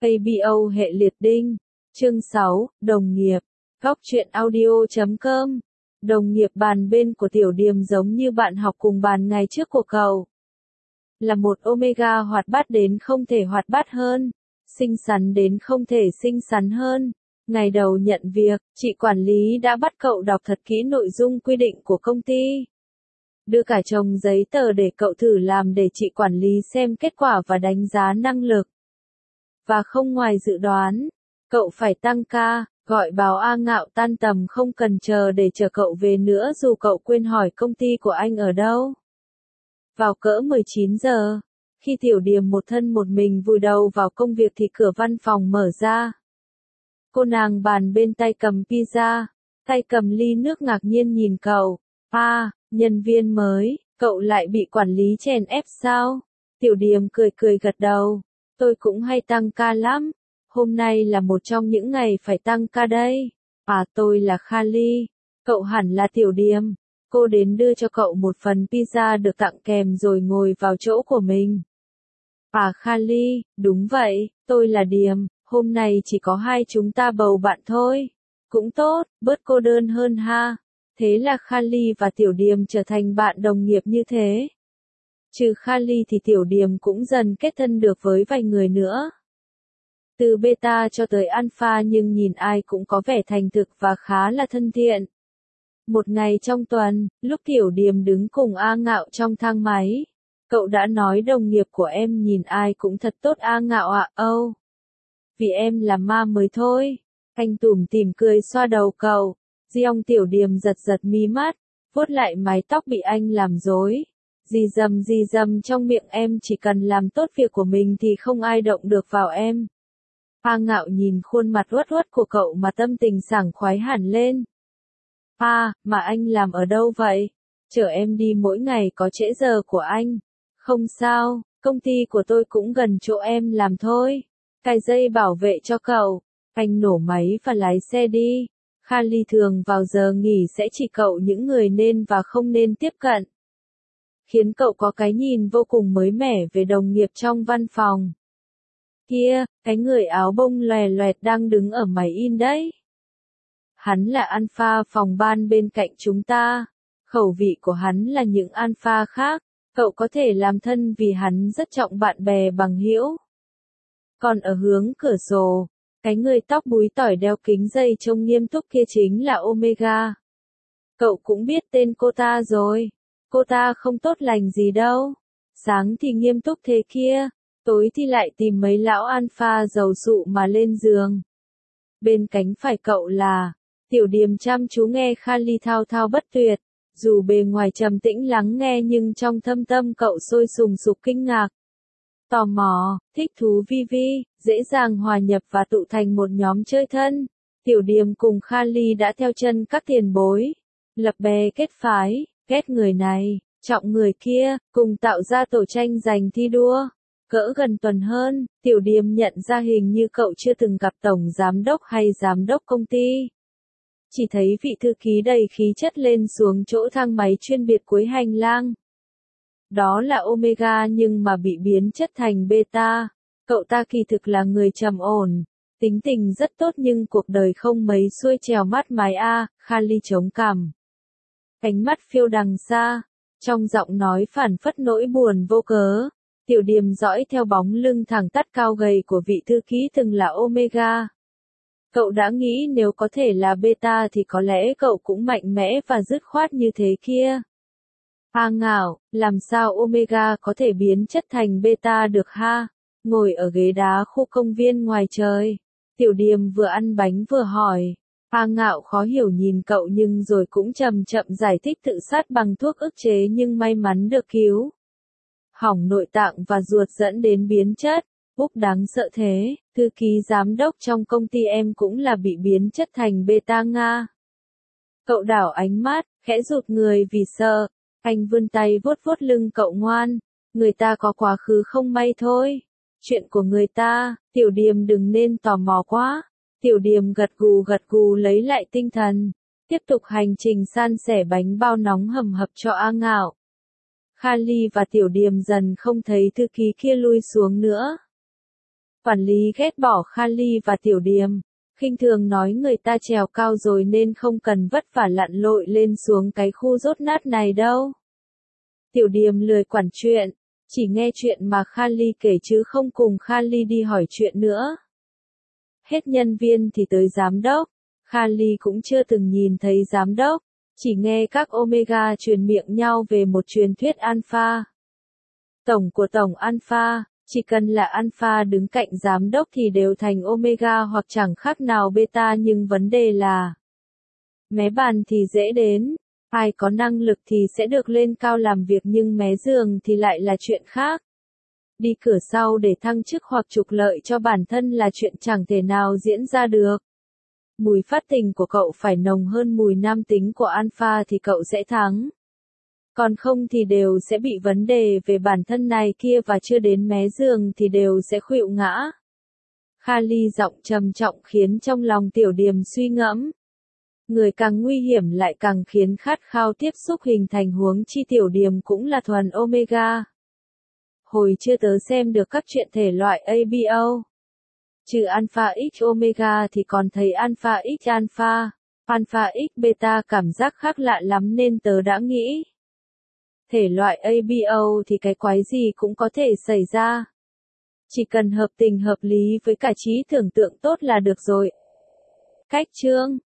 ABO hệ liệt đinh. Chương 6, đồng nghiệp. Góc truyện audio.com. Đồng nghiệp bàn bên của Tiểu Điềm giống như bạn học cùng bàn ngày trước của cậu. Là một Omega hoạt bát đến không thể hoạt bát hơn, xinh xắn đến không thể xinh xắn hơn. Ngày đầu nhận việc, chị quản lý đã bắt cậu đọc thật kỹ nội dung quy định của công ty. Đưa cả chồng giấy tờ để cậu thử làm để chị quản lý xem kết quả và đánh giá năng lực. Và không ngoài dự đoán, cậu phải tăng ca, gọi báo A Ngạo tan tầm không cần chờ để chờ cậu về nữa dù cậu quên hỏi công ty của anh ở đâu. Vào cỡ 19 giờ, khi Tiểu Điềm một thân một mình vùi đầu vào công việc thì cửa văn phòng mở ra. Cô nàng bàn bên tay cầm pizza, tay cầm ly nước ngạc nhiên nhìn cậu. Nhân viên mới, cậu lại bị quản lý chèn ép sao? Tiểu Điềm cười cười gật đầu. Tôi cũng hay tăng ca lắm. Hôm nay là một trong những ngày phải tăng ca đây. Tôi là Kali. Cậu hẳn là Tiểu Điềm. Cô đến đưa cho cậu một phần pizza được tặng kèm rồi ngồi vào chỗ của mình. Kali, đúng vậy, tôi là Điềm. Hôm nay chỉ có hai chúng ta bầu bạn thôi. Cũng tốt, bớt cô đơn hơn ha. Thế là Kali và Tiểu Điềm trở thành bạn đồng nghiệp như thế. Trừ Kali thì Tiểu Điềm cũng dần kết thân được với vài người nữa. Từ beta cho tới alpha nhưng nhìn ai cũng có vẻ thành thực và khá là thân thiện. Một ngày trong tuần, lúc Tiểu Điềm đứng cùng A Ngạo trong thang máy, cậu đã nói đồng nghiệp của em nhìn ai cũng thật tốt A Ngạo ạ. Vì em là ma mới thôi. Anh tủm tỉm cười xoa đầu cậu. Giọng Tiểu Điềm giật giật mí mắt, vuốt lại mái tóc bị anh làm rối. Di dầm trong miệng em, chỉ cần làm tốt việc của mình thì không ai động được vào em. A Ngạo nhìn khuôn mặt uất uất của cậu mà tâm tình sảng khoái hẳn lên. Mà anh làm ở đâu vậy? Chở em đi mỗi ngày có trễ giờ của anh. Không sao, công ty của tôi cũng gần chỗ em làm thôi. Cài dây bảo vệ cho cậu. Anh nổ máy và lái xe đi. Kali thường vào giờ nghỉ sẽ chỉ cậu những người nên và không nên tiếp cận. Khiến cậu có cái nhìn vô cùng mới mẻ về đồng nghiệp trong văn phòng. Kia, cái người áo bông loè loẹt đang đứng ở máy in đấy. Hắn là alpha phòng ban bên cạnh chúng ta. Khẩu vị của hắn là những alpha khác. Cậu có thể làm thân vì hắn rất trọng bạn bè bằng hữu. Còn ở hướng cửa sổ, cái người tóc búi tỏi đeo kính dày trông nghiêm túc kia chính là Omega. Cậu cũng biết tên cô ta rồi. Cô ta không tốt lành gì đâu. Sáng thì nghiêm túc thế kia, tối thì lại tìm mấy lão alpha giàu sụ mà lên giường. Bên cánh phải cậu là Tiểu Điềm chăm chú nghe Kali thao thao bất tuyệt. Dù bề ngoài trầm tĩnh lắng nghe nhưng trong thâm tâm cậu sôi sùng sục kinh ngạc. Tò mò, thích thú vi, dễ dàng hòa nhập và tụ thành một nhóm chơi thân. Tiểu Điềm cùng Kali đã theo chân các tiền bối, lập bè kết phái, ghét người này, trọng người kia, cùng tạo ra tổ tranh giành thi đua. Cỡ gần tuần hơn, Tiểu Điềm nhận ra hình như cậu chưa từng gặp tổng giám đốc hay giám đốc công ty. Chỉ thấy vị thư ký đầy khí chất lên xuống chỗ thang máy chuyên biệt cuối hành lang. Đó là Omega nhưng mà bị biến chất thành beta. Cậu ta kỳ thực là người trầm ổn, tính tình rất tốt nhưng cuộc đời không mấy xuôi trèo mát mái Kali chống cằm. Ánh mắt phiêu đằng xa, trong giọng nói phảng phất nỗi buồn vô cớ. Tiểu Điềm dõi theo bóng lưng thẳng tắp cao gầy của vị thư ký từng là Omega. Cậu đã nghĩ nếu có thể là beta thì có lẽ cậu cũng mạnh mẽ và dứt khoát như thế kia. Ngạo, làm sao Omega có thể biến chất thành beta được ha? Ngồi ở ghế đá khu công viên ngoài trời, Tiểu Điềm vừa ăn bánh vừa hỏi. Ngạo khó hiểu nhìn cậu nhưng rồi cũng chậm chậm giải thích tự sát bằng thuốc ức chế nhưng may mắn được cứu. Hỏng nội tạng và ruột dẫn đến biến chất. Đáng sợ thế, thư ký giám đốc trong công ty em cũng là bị biến chất thành beta Nga. Cậu đảo ánh mắt, khẽ rụt người vì sợ. Anh vươn tay vuốt vuốt lưng cậu ngoan. Người ta có quá khứ không may thôi. Chuyện của người ta, Tiểu Điềm đừng nên tò mò quá. Tiểu Điềm gật gù lấy lại tinh thần. Tiếp tục hành trình san sẻ bánh bao nóng hầm hập cho A Ngạo. Kali và Tiểu Điềm dần không thấy thư ký kia lui xuống nữa. Quản lý ghét bỏ Kali và Tiểu Điềm, khinh thường nói người ta trèo cao rồi nên không cần vất vả lặn lội lên xuống cái khu dốt nát này đâu. Tiểu Điềm lười quản chuyện, chỉ nghe chuyện mà Kali kể chứ không cùng Kali đi hỏi chuyện nữa. Hết nhân viên thì tới giám đốc, Kali cũng chưa từng nhìn thấy giám đốc, chỉ nghe các Omega truyền miệng nhau về một truyền thuyết Alpha. Tổng của tổng Alpha, chỉ cần là Alpha đứng cạnh giám đốc thì đều thành Omega hoặc chẳng khác nào Beta, nhưng vấn đề là mé bàn thì dễ đến, ai có năng lực thì sẽ được lên cao làm việc, nhưng mé giường thì lại là chuyện khác. Đi cửa sau để thăng chức hoặc trục lợi cho bản thân là chuyện chẳng thể nào diễn ra được. Mùi phát tình của cậu phải nồng hơn mùi nam tính của Alpha thì cậu sẽ thắng. Còn không thì đều sẽ bị vấn đề về bản thân này kia và chưa đến mé giường thì đều sẽ khuỵu ngã. Kali giọng trầm trọng khiến trong lòng Tiểu Điềm suy ngẫm. Người càng nguy hiểm lại càng khiến khát khao tiếp xúc hình thành, huống chi Tiểu Điềm cũng là thuần Omega. Hồi chưa tớ xem được các chuyện thể loại ABO. Trừ Alpha X Omega thì còn thấy Alpha X Alpha, Alpha X Beta, cảm giác khác lạ lắm nên tớ đã nghĩ. Thể loại ABO thì cái quái gì cũng có thể xảy ra. Chỉ cần hợp tình hợp lý với cả trí tưởng tượng tốt là được rồi. Cách chương